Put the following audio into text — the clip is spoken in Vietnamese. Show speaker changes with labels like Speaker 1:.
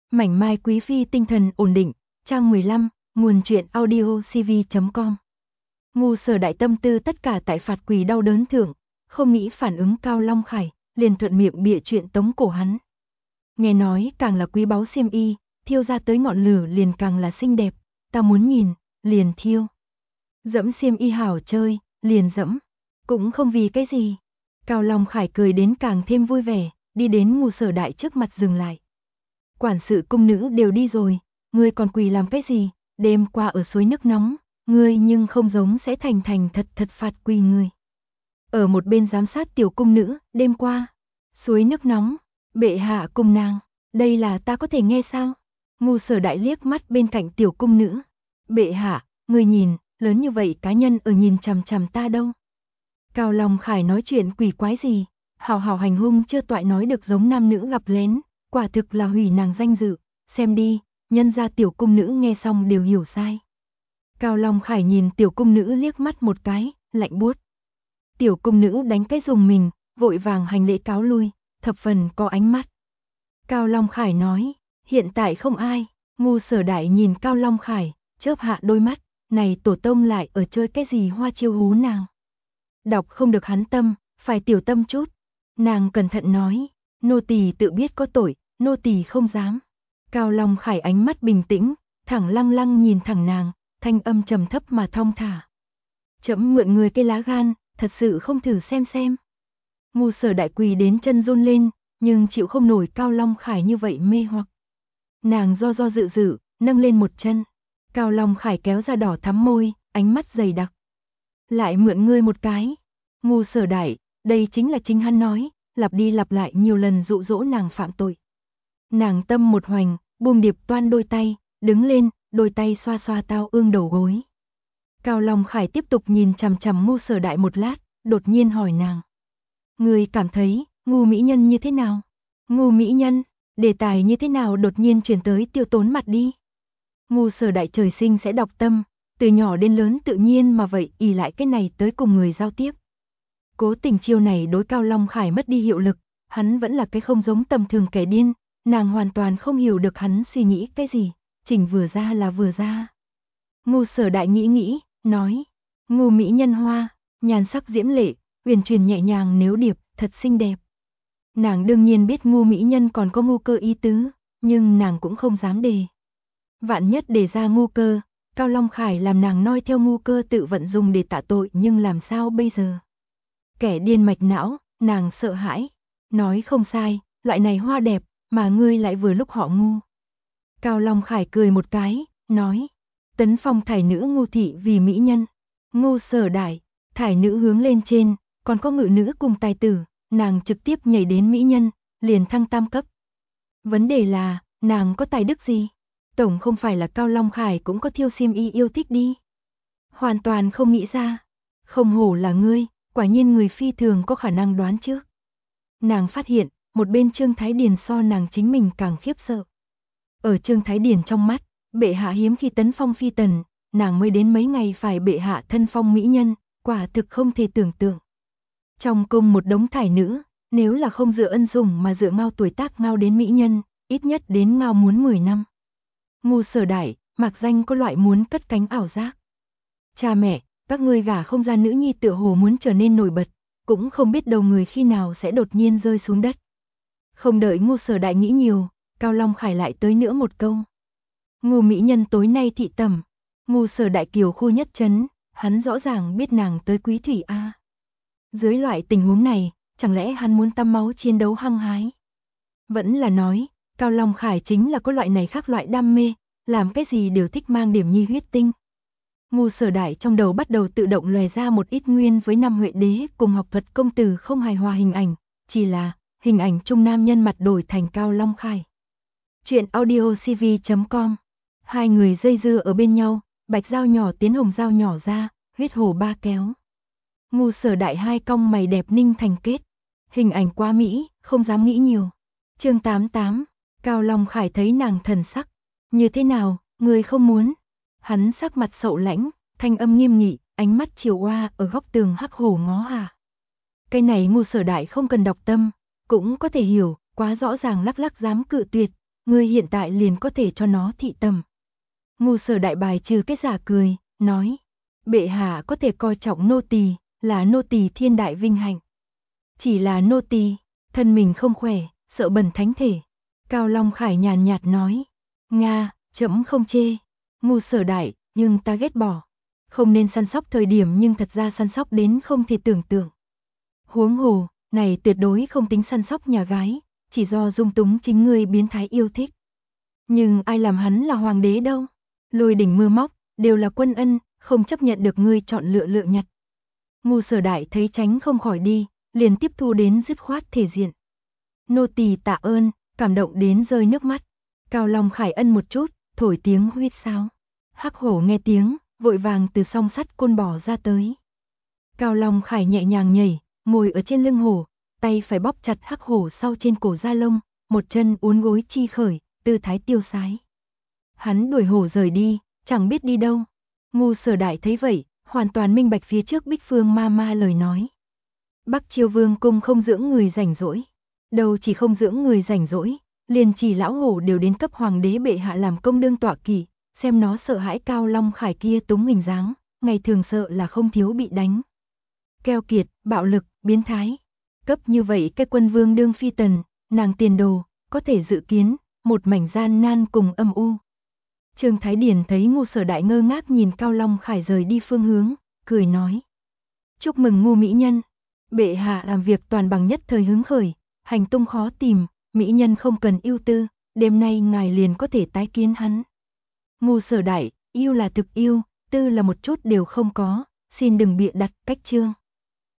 Speaker 1: Mảnh mai quý phi tinh thần ổn định, trang 15, nguồn truyện audio cv.com. Ngu Sở Đại tâm tư tất cả tại phạt quỳ đau đớn thượng, không nghĩ phản ứng Cao Long Khải, liền thuận miệng bịa chuyện tống cổ hắn. Nghe nói càng là quý báu xiêm y, thiêu ra tới ngọn lửa liền càng là xinh đẹp, ta muốn nhìn, liền thiêu. Dẫm xiêm y hảo chơi, liền dẫm, cũng không vì cái gì. Cao Long Khải cười đến càng thêm vui vẻ, đi đến Ngu Sở Đại trước mặt dừng lại. Quản sự cung nữ đều đi rồi, ngươi còn quỳ làm cái gì, đêm qua ở suối nước nóng, ngươi nhưng không giống sẽ thành thật phạt quỳ ngươi. Ở một bên giám sát tiểu cung nữ, đêm qua, suối nước nóng, bệ hạ cùng nàng, đây là ta có thể nghe sao? Ngu Sở Đại liếc mắt bên cạnh tiểu cung nữ, bệ hạ, ngươi nhìn, lớn như vậy cá nhân ở nhìn chằm chằm ta đâu. Cao Long Khải nói chuyện quỷ quái gì, hào hành hung chưa toại nói được giống nam nữ gặp lén, quả thực là hủy nàng danh dự, xem đi, nhân ra tiểu cung nữ nghe xong đều hiểu sai. Cao Long Khải nhìn tiểu cung nữ liếc mắt một cái, lạnh buốt. Tiểu cung nữ đánh cái dùng mình, vội vàng hành lễ cáo lui, thập phần có ánh mắt. Cao Long Khải nói, hiện tại không ai. Ngu Sở Đại nhìn Cao Long Khải, chớp hạ đôi mắt, này tổ tông lại ở chơi cái gì hoa chiêu hú nàng. Đọc không được hắn tâm, phải tiểu tâm chút. Nàng cẩn thận nói, nô tỳ tự biết có tội, nô tỳ không dám. Cao Long Khải ánh mắt bình tĩnh, thẳng lăng lăng nhìn thẳng nàng, thanh âm trầm thấp mà thong thả. Chấm mượn người cây lá gan, thật sự không thử xem. Ngu Sở Đại quỳ đến chân run lên, nhưng chịu không nổi Cao Long Khải như vậy mê hoặc. Nàng do dự, nâng lên một chân. Cao Long Khải kéo ra đỏ thắm môi, ánh mắt dày đặc. Lại mượn ngươi một cái. Ngu Sở Đại, đây chính là chính hắn nói, lặp đi lặp lại nhiều lần dụ dỗ nàng phạm tội. Nàng tâm một hoành, buông điệp toan đôi tay, đứng lên, đôi tay xoa xoa tao ương đầu gối. Cao Long Khải tiếp tục nhìn chằm chằm Ngu Sở Đại một lát, đột nhiên hỏi nàng. Ngươi cảm thấy, ngu mỹ nhân như thế nào? Ngu mỹ nhân, đề tài như thế nào đột nhiên chuyển tới Tiêu Tốn mặt đi? Ngu Sở Đại trời sinh sẽ đọc tâm, từ nhỏ đến lớn tự nhiên mà vậy ỷ lại cái này tới cùng người giao tiếp. Cố tình chiêu này đối Cao Long Khải mất đi hiệu lực, hắn vẫn là cái không giống tầm thường kẻ điên, nàng hoàn toàn không hiểu được hắn suy nghĩ cái gì, chỉnh vừa ra là vừa ra. Ngu Sở Đại nghĩ, nói, ngu mỹ nhân hoa, nhàn sắc diễm lệ, huyền truyền nhẹ nhàng nếu điệp, thật xinh đẹp. Nàng đương nhiên biết ngu mỹ nhân còn có ngu cơ ý tứ, nhưng nàng cũng không dám đề. Vạn nhất đề ra ngu cơ, Cao Long Khải làm nàng noi theo ngu cơ tự vận dùng để tạ tội, nhưng làm sao bây giờ? Kẻ điên mạch não, nàng sợ hãi, nói không sai, loại này hoa đẹp, mà ngươi lại vừa lúc họ ngu. Cao Long Khải cười một cái, nói, tấn phong thải nữ ngu thị vì mỹ nhân. Ngu Sở Đại, thải nữ hướng lên trên, còn có ngự nữ cùng tài tử, nàng trực tiếp nhảy đến mỹ nhân, liền thăng tam cấp. Vấn đề là, nàng có tài đức gì? Tổng không phải là Cao Long Khải cũng có thiêu xiêm y yêu thích đi. Hoàn toàn không nghĩ ra. Không hổ là ngươi, quả nhiên người phi thường có khả năng đoán trước. Nàng phát hiện, một bên Trương Thái Điền so nàng chính mình càng khiếp sợ. Ở Trương Thái Điền trong mắt, bệ hạ hiếm khi tấn phong phi tần, nàng mới đến mấy ngày phải bệ hạ thân phong mỹ nhân, quả thực không thể tưởng tượng. Trong cung một đống thải nữ, nếu là không dựa ân sủng mà dựa ngao tuổi tác ngao đến mỹ nhân, ít nhất đến ngao muốn 10 năm. Ngu Sở Đại, mạc danh có loại muốn cất cánh ảo giác. Cha mẹ, các ngươi gả không ra nữ nhi tựa hồ muốn trở nên nổi bật, cũng không biết đầu người khi nào sẽ đột nhiên rơi xuống đất. Không đợi Ngu Sở Đại nghĩ nhiều, Cao Long Khải lại tới nữa một câu. Ngu mỹ nhân tối nay thị tẩm. Ngu Sở Đại kiều khu nhất chấn, hắn rõ ràng biết nàng tới quý thủy a. Dưới loại tình huống này, chẳng lẽ hắn muốn tăm máu chiến đấu hăng hái? Vẫn là nói, Cao Long Khải chính là có loại này khác loại đam mê, làm cái gì đều thích mang điểm nhi huyết tinh. Ngu Sở Đại trong đầu bắt đầu tự động lòe ra một ít nguyên với năm Huệ Đế cùng học thuật công tử không hài hòa hình ảnh, chỉ là hình ảnh trung nam nhân mặt đổi thành Cao Long Khải. Chuyện audio cv.com. Hai người dây dưa ở bên nhau, bạch dao nhỏ tiến hồng dao nhỏ ra, huyết hổ ba kéo. Ngu Sở Đại hai cong mày đẹp ninh thành kết. Hình ảnh quá mỹ, không dám nghĩ nhiều. Chương 88, Cao Long Khải thấy nàng thần sắc. Như thế nào, người không muốn? Hắn sắc mặt sậu lãnh, thanh âm nghiêm nghị, ánh mắt chiều oa ở góc tường hắc hổ ngó à. Cái này Ngu Sở Đại không cần đọc tâm, cũng có thể hiểu, quá rõ ràng lắc lắc dám cự tuyệt. ngươi hiện tại liền có thể cho nó thị tầm. Ngu Sở Đại bài trừ cái giả cười, nói, bệ hạ có thể coi trọng nô tỳ, là nô tỳ thiên đại vinh hạnh. Chỉ là nô tỳ, thân mình không khỏe, sợ bẩn thánh thể. Cao Long Khải nhàn nhạt nói, Nga, trẫm không chê. Ngu Sở Đại, nhưng ta ghét bỏ. Không nên săn sóc thời điểm nhưng thật ra săn sóc đến không thể tưởng tượng. Huống hồ, này tuyệt đối không tính săn sóc nhà gái, chỉ do dung túng chính ngươi biến thái yêu thích. Nhưng ai làm hắn là hoàng đế đâu? Lôi đỉnh mưa móc, đều là quân ân, không chấp nhận được ngươi chọn lựa lựa nhặt. Ngu Sở Đại thấy tránh không khỏi đi, liền tiếp thu đến dứt khoát thể diện. Nô tỳ tạ ơn, cảm động đến rơi nước mắt. Cao Long Khải ân một chút, thổi tiếng huýt sáo. Hắc hổ nghe tiếng, vội vàng từ song sắt côn bò ra tới. Cao Long Khải nhẹ nhàng nhảy, ngồi ở trên lưng hổ, tay phải bóp chặt hắc hổ sau trên cổ da lông, một chân uốn gối chi khởi, tư thái tiêu sái. Hắn đuổi hổ rời đi, chẳng biết đi đâu. Ngu Sở Đại thấy vậy, hoàn toàn minh bạch phía trước Bích Phương ma ma lời nói. Bắc Chiêu Vương cung không dưỡng người rảnh rỗi, đâu chỉ không dưỡng người rảnh rỗi, liền chỉ lão hổ đều đến cấp hoàng đế bệ hạ làm công đương tọa kỵ, xem nó sợ hãi Cao Long Khải kia túng hình dáng, ngày thường sợ là không thiếu bị đánh. Keo kiệt, bạo lực, biến thái. Cấp như vậy cái quân vương đương phi tần, nàng tiền đồ, có thể dự kiến, một mảnh gian nan cùng âm u. Trương Thái Điền thấy Ngu Sở Đại ngơ ngác nhìn Cao Long Khải rời đi phương hướng, cười nói. Chúc mừng Ngu mỹ nhân, bệ hạ làm việc toàn bằng nhất thời hứng khởi, hành tung khó tìm, mỹ nhân không cần ưu tư, đêm nay ngài liền có thể tái kiến hắn. Ngu Sở Đại, yêu là thực yêu, tư là một chút đều không có, xin đừng bịa đặt cách chương.